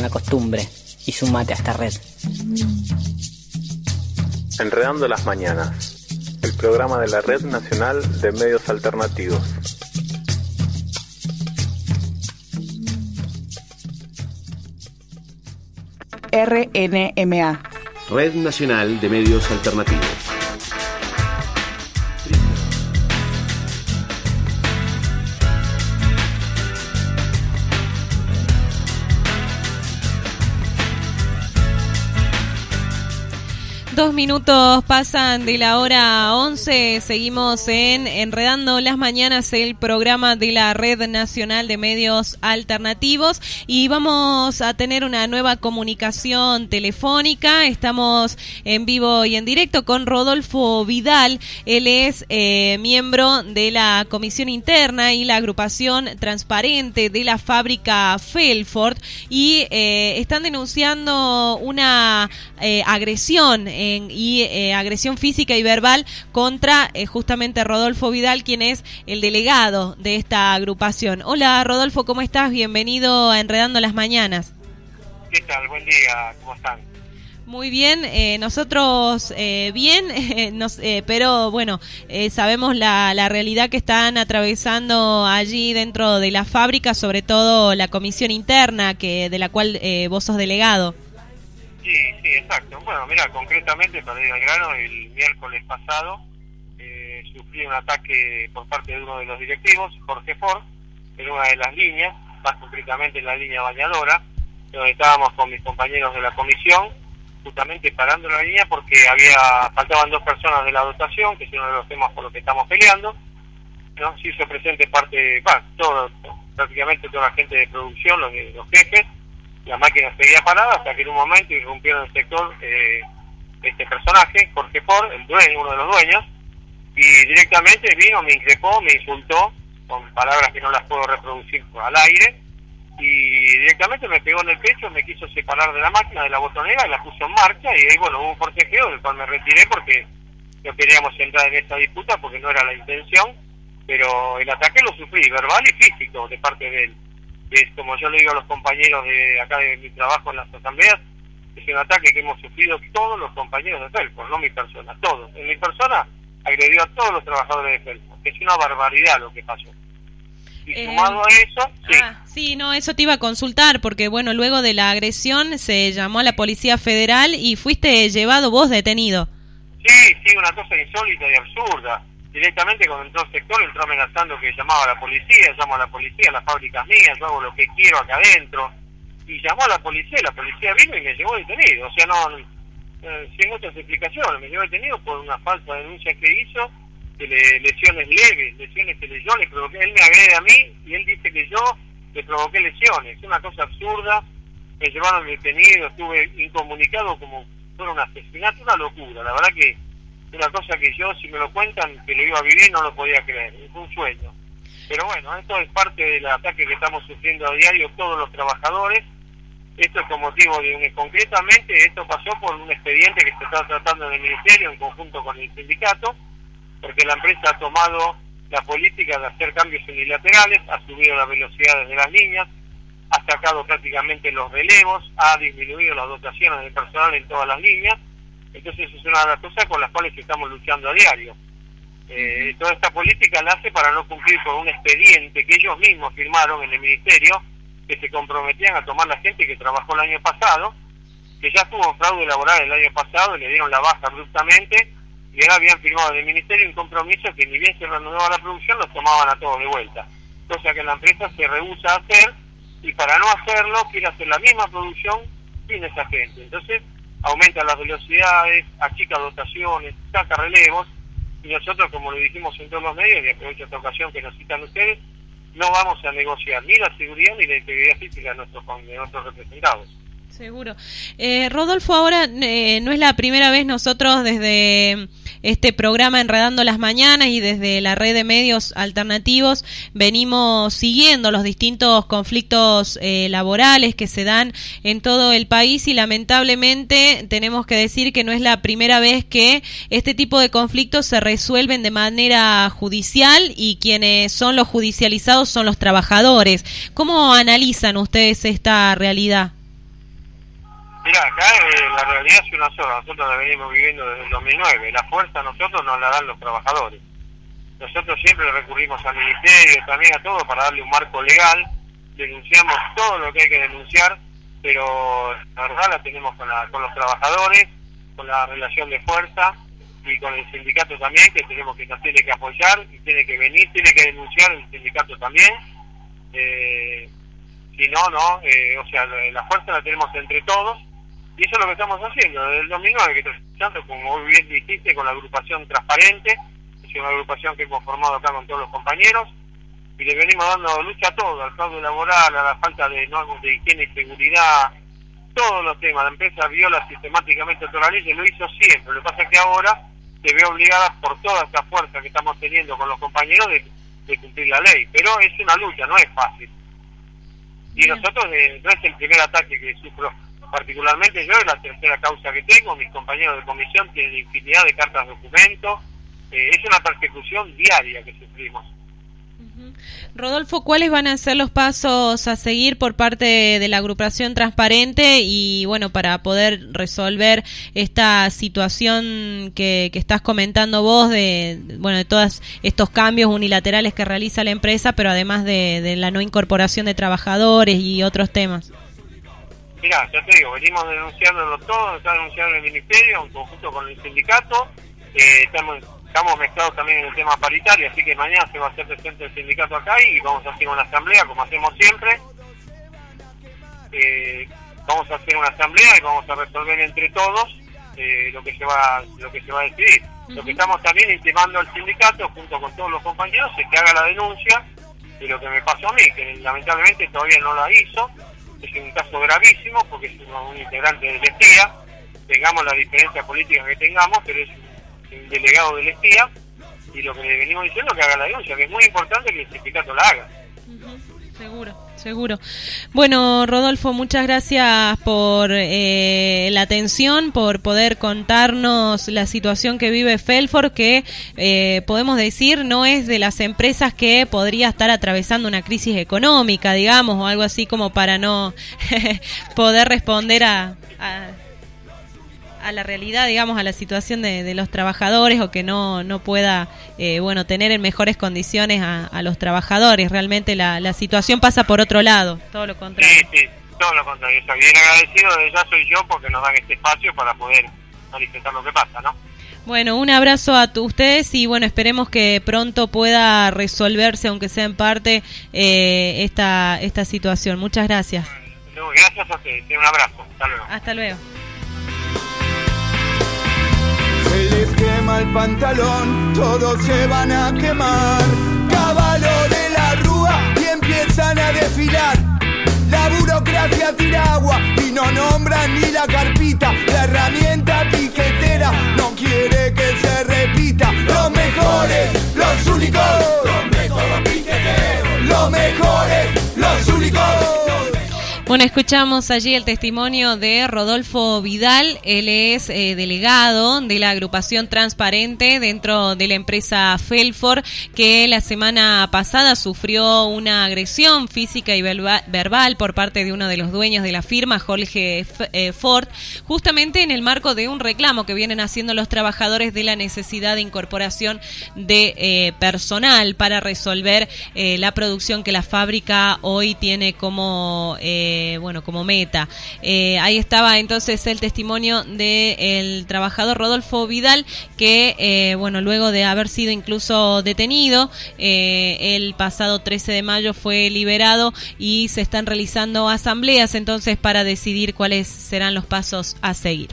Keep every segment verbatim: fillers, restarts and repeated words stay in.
la costumbre y sumate a esta red. Enredando las Mañanas, el programa de la Red Nacional de Medios Alternativos. R N M A, Red Nacional de Medios Alternativos. Dos minutos pasan de la hora once, seguimos en Enredando las Mañanas, el programa de la Red Nacional de Medios Alternativos, y vamos a tener una nueva comunicación telefónica. Estamos en vivo y en directo con Rodolfo Vidal. Él es eh, miembro de la Comisión Interna y la Agrupación Transparente de la fábrica Felfort, y eh, están denunciando una eh, agresión eh, y eh, agresión física y verbal contra eh, justamente Rodolfo Vidal, quien es el delegado de esta agrupación. Hola Rodolfo, ¿cómo estás? Bienvenido a Enredando las Mañanas. ¿Qué tal? Buen día, ¿cómo están? Muy bien, eh, nosotros eh, bien, eh, nos, eh, pero bueno, eh, sabemos la, la realidad que están atravesando allí dentro de la fábrica, sobre todo la comisión interna que de la cual eh, vos sos delegado. Sí, sí, exacto. Bueno, mira, concretamente, para ir al grano, el miércoles pasado eh, sufrí un ataque por parte de uno de los directivos, Jorge Ford, en una de las líneas, más concretamente en la línea bañadora, donde estábamos con mis compañeros de la comisión, justamente parando la línea porque había faltaban dos personas de la dotación, que es uno de los temas por los que estamos peleando, ¿no? Se hizo presente parte, bueno, todo, prácticamente toda la gente de producción, los, los jefes. La máquina seguía parada hasta que en un momento irrumpieron el sector eh, este personaje, Jorge Ford, el dueño, uno de los dueños, y directamente vino, me increpó, me insultó, con palabras que no las puedo reproducir al aire, y directamente me pegó en el pecho, me quiso separar de la máquina, de la botonera, y la puso en marcha, y ahí, bueno, hubo un forcejeo del cual me retiré porque no queríamos entrar en esa disputa porque no era la intención, pero el ataque lo sufrí, verbal y físico, de parte de él. Es como yo le digo a los compañeros de acá de mi trabajo en las asambleas, es un ataque que hemos sufrido todos los compañeros de Felfort, no mi persona, todos. En mi persona agredió a todos los trabajadores de Felfort, que es una barbaridad lo que pasó. Y eh, sumado a eso, sí. Ah, sí, no, eso te iba a consultar, porque bueno, luego de la agresión se llamó a la Policía Federal y fuiste llevado vos detenido. Sí, sí, una cosa insólita y absurda. Directamente cuando entró el sector entró amenazando que llamaba a la policía, llamo a la policía, la fábrica es mía, yo hago lo que quiero acá adentro, y llamó a la policía, la policía vino y me llevó detenido, o sea, no, eh, sin otras explicaciones, me llevó detenido por una falsa denuncia que hizo, de le, lesiones leves, lesiones que le, yo le provoqué, él me agrede a mí y él dice que yo le provoqué lesiones, es una cosa absurda, me llevaron detenido, estuve incomunicado como fuera un asesinato, una locura, la verdad que una cosa que yo, si me lo cuentan, que lo iba a vivir, no lo podía creer, es un sueño. Pero bueno, esto es parte del ataque que estamos sufriendo a diario todos los trabajadores. Esto es con motivo de un, concretamente, esto pasó por un expediente que se está tratando en el Ministerio en conjunto con el sindicato, porque la empresa ha tomado la política de hacer cambios unilaterales, ha subido las velocidades de las líneas, ha sacado prácticamente los relevos, ha disminuido las dotaciones de personal en todas las líneas. Entonces es una de las cosas con las cuales estamos luchando a diario. Eh, toda esta política la hace para no cumplir con un expediente que ellos mismos firmaron en el Ministerio, que se comprometían a tomar la gente que trabajó el año pasado, que ya tuvo fraude laboral el año pasado y le dieron la baja abruptamente, y ahora habían firmado en el Ministerio un compromiso que ni bien se reanudaba la producción, los tomaban a todos de vuelta. Cosa que la empresa se rehúsa a hacer, y para no hacerlo quiere hacer la misma producción sin esa gente. Entonces aumenta las velocidades, achica dotaciones, saca relevos, y nosotros, como lo dijimos en todos los medios, y aprovecho esta ocasión que nos citan ustedes, no vamos a negociar ni la seguridad ni la integridad física de nuestros, de nuestros representados. Seguro. Eh, Rodolfo, ahora eh, no es la primera vez nosotros desde este programa Enredando las Mañanas y desde la red de medios alternativos venimos siguiendo los distintos conflictos eh, laborales que se dan en todo el país, y lamentablemente tenemos que decir que no es la primera vez que este tipo de conflictos se resuelven de manera judicial, y quienes son los judicializados son los trabajadores. ¿Cómo analizan ustedes esta realidad? Mirá, acá eh, la realidad es una sola, nosotros la venimos viviendo desde el dos mil nueve, la fuerza a nosotros nos la dan los trabajadores. Nosotros siempre recurrimos al ministerio, también a todo, para darle un marco legal, denunciamos todo lo que hay que denunciar, pero la verdad la tenemos con, la, con los trabajadores, con la relación de fuerza, y con el sindicato también, que tenemos que nos tiene que apoyar, y tiene que venir, tiene que denunciar el sindicato también. Eh, si no, no, eh, o sea, la, la fuerza la tenemos entre todos, y eso es lo que estamos haciendo desde el dos mil nueve, que estamos escuchando, como bien dijiste, con la agrupación Transparente. Es una agrupación que hemos formado acá con todos los compañeros, y le venimos dando lucha a todo, al fraude laboral, a la falta de normas de higiene y seguridad, todos los temas. La empresa viola sistemáticamente todas las leyes, lo hizo siempre. Lo que pasa es que ahora se ve obligada por toda esta fuerza que estamos teniendo con los compañeros de, de cumplir la ley, pero es una lucha, no es fácil. Y nosotros, eh, no es el primer ataque que sufro particularmente yo, es la tercera causa que tengo, mis compañeros de comisión tienen infinidad de cartas de documentos, eh, es una persecución diaria que sufrimos. Rodolfo, ¿cuáles van a ser los pasos a seguir por parte de la agrupación Transparente y bueno, para poder resolver esta situación que, que estás comentando vos de bueno de todos estos cambios unilaterales que realiza la empresa, pero además de, de la no incorporación de trabajadores y otros temas? Mirá, ya te digo, venimos denunciándolo todo, está denunciando el ministerio en conjunto con el sindicato, eh, estamos Estamos mezclados también en el tema paritario, así que mañana se va a hacer presente el sindicato acá y vamos a hacer una asamblea, como hacemos siempre. Eh, vamos a hacer una asamblea y vamos a resolver entre todos eh, lo que se va lo que se va a decidir. Uh-huh. Lo que estamos también intimando al sindicato, junto con todos los compañeros, es que haga la denuncia de lo que me pasó a mí, que lamentablemente todavía no la hizo. Es un caso gravísimo porque es un, un integrante del espía, tengamos la diferencia política que tengamos, pero es el delegado del espía, y lo que le venimos diciendo es que haga la denuncia, que es muy importante que el sindicato la haga. Uh-huh. Seguro, seguro. Bueno, Rodolfo, muchas gracias por eh, la atención, por poder contarnos la situación que vive Felfor, que eh, podemos decir no es de las empresas que podría estar atravesando una crisis económica, digamos, o algo así como para no poder responder a... a a la realidad, digamos, a la situación de, de los trabajadores, o que no no pueda, eh, bueno, tener en mejores condiciones a, a los trabajadores. Realmente la, la situación pasa por otro lado, todo lo contrario. Sí, sí, todo lo contrario. Está bien agradecido, de ya soy yo, porque nos dan este espacio para poder manifestar lo que pasa, ¿no? Bueno, un abrazo a tu, ustedes y bueno, esperemos que pronto pueda resolverse, aunque sea en parte, eh, esta esta situación. Muchas gracias. No, gracias a ustedes. Un abrazo. Hasta luego. Hasta luego. Se les quema el pantalón, todos se van a quemar. Caballo de la rúa y empiezan a desfilar. La burocracia tira agua y no nombran ni la carpita. La herramienta piquetera no quiere que se repita. Los mejores, los únicos, los mejores piqueteros. Los mejores, los únicos. Bueno, escuchamos allí el testimonio de Rodolfo Vidal. Él es eh, delegado de la agrupación Transparente dentro de la empresa Felfor, que la semana pasada sufrió una agresión física y verba- verbal por parte de uno de los dueños de la firma, Jorge F- eh, Ford, justamente en el marco de un reclamo que vienen haciendo los trabajadores de la necesidad de incorporación de eh, personal para resolver eh, la producción que la fábrica hoy tiene como... Eh, bueno, como meta. Eh, ahí estaba entonces el testimonio del trabajador Rodolfo Vidal, que eh, bueno, luego de haber sido incluso detenido, eh, el pasado trece de mayo fue liberado y se están realizando asambleas entonces para decidir cuáles serán los pasos a seguir.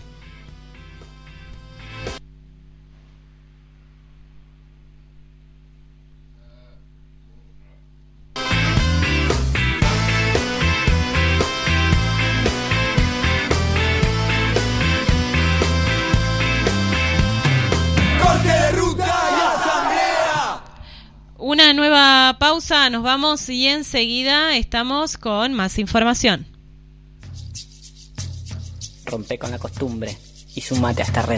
Una nueva pausa, nos vamos y enseguida estamos con más información. Rompe con la costumbre y sumate a esta red.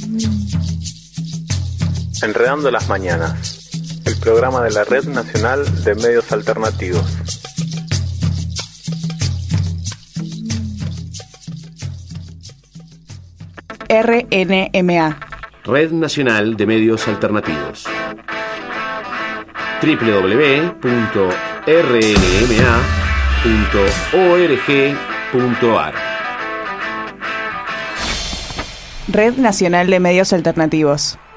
Enredando las mañanas, el programa de la Red Nacional de Medios Alternativos. R N M A. Red Nacional de Medios Alternativos. doble u doble u doble u punto r n m a punto org punto a r. Red Nacional de Medios Alternativos.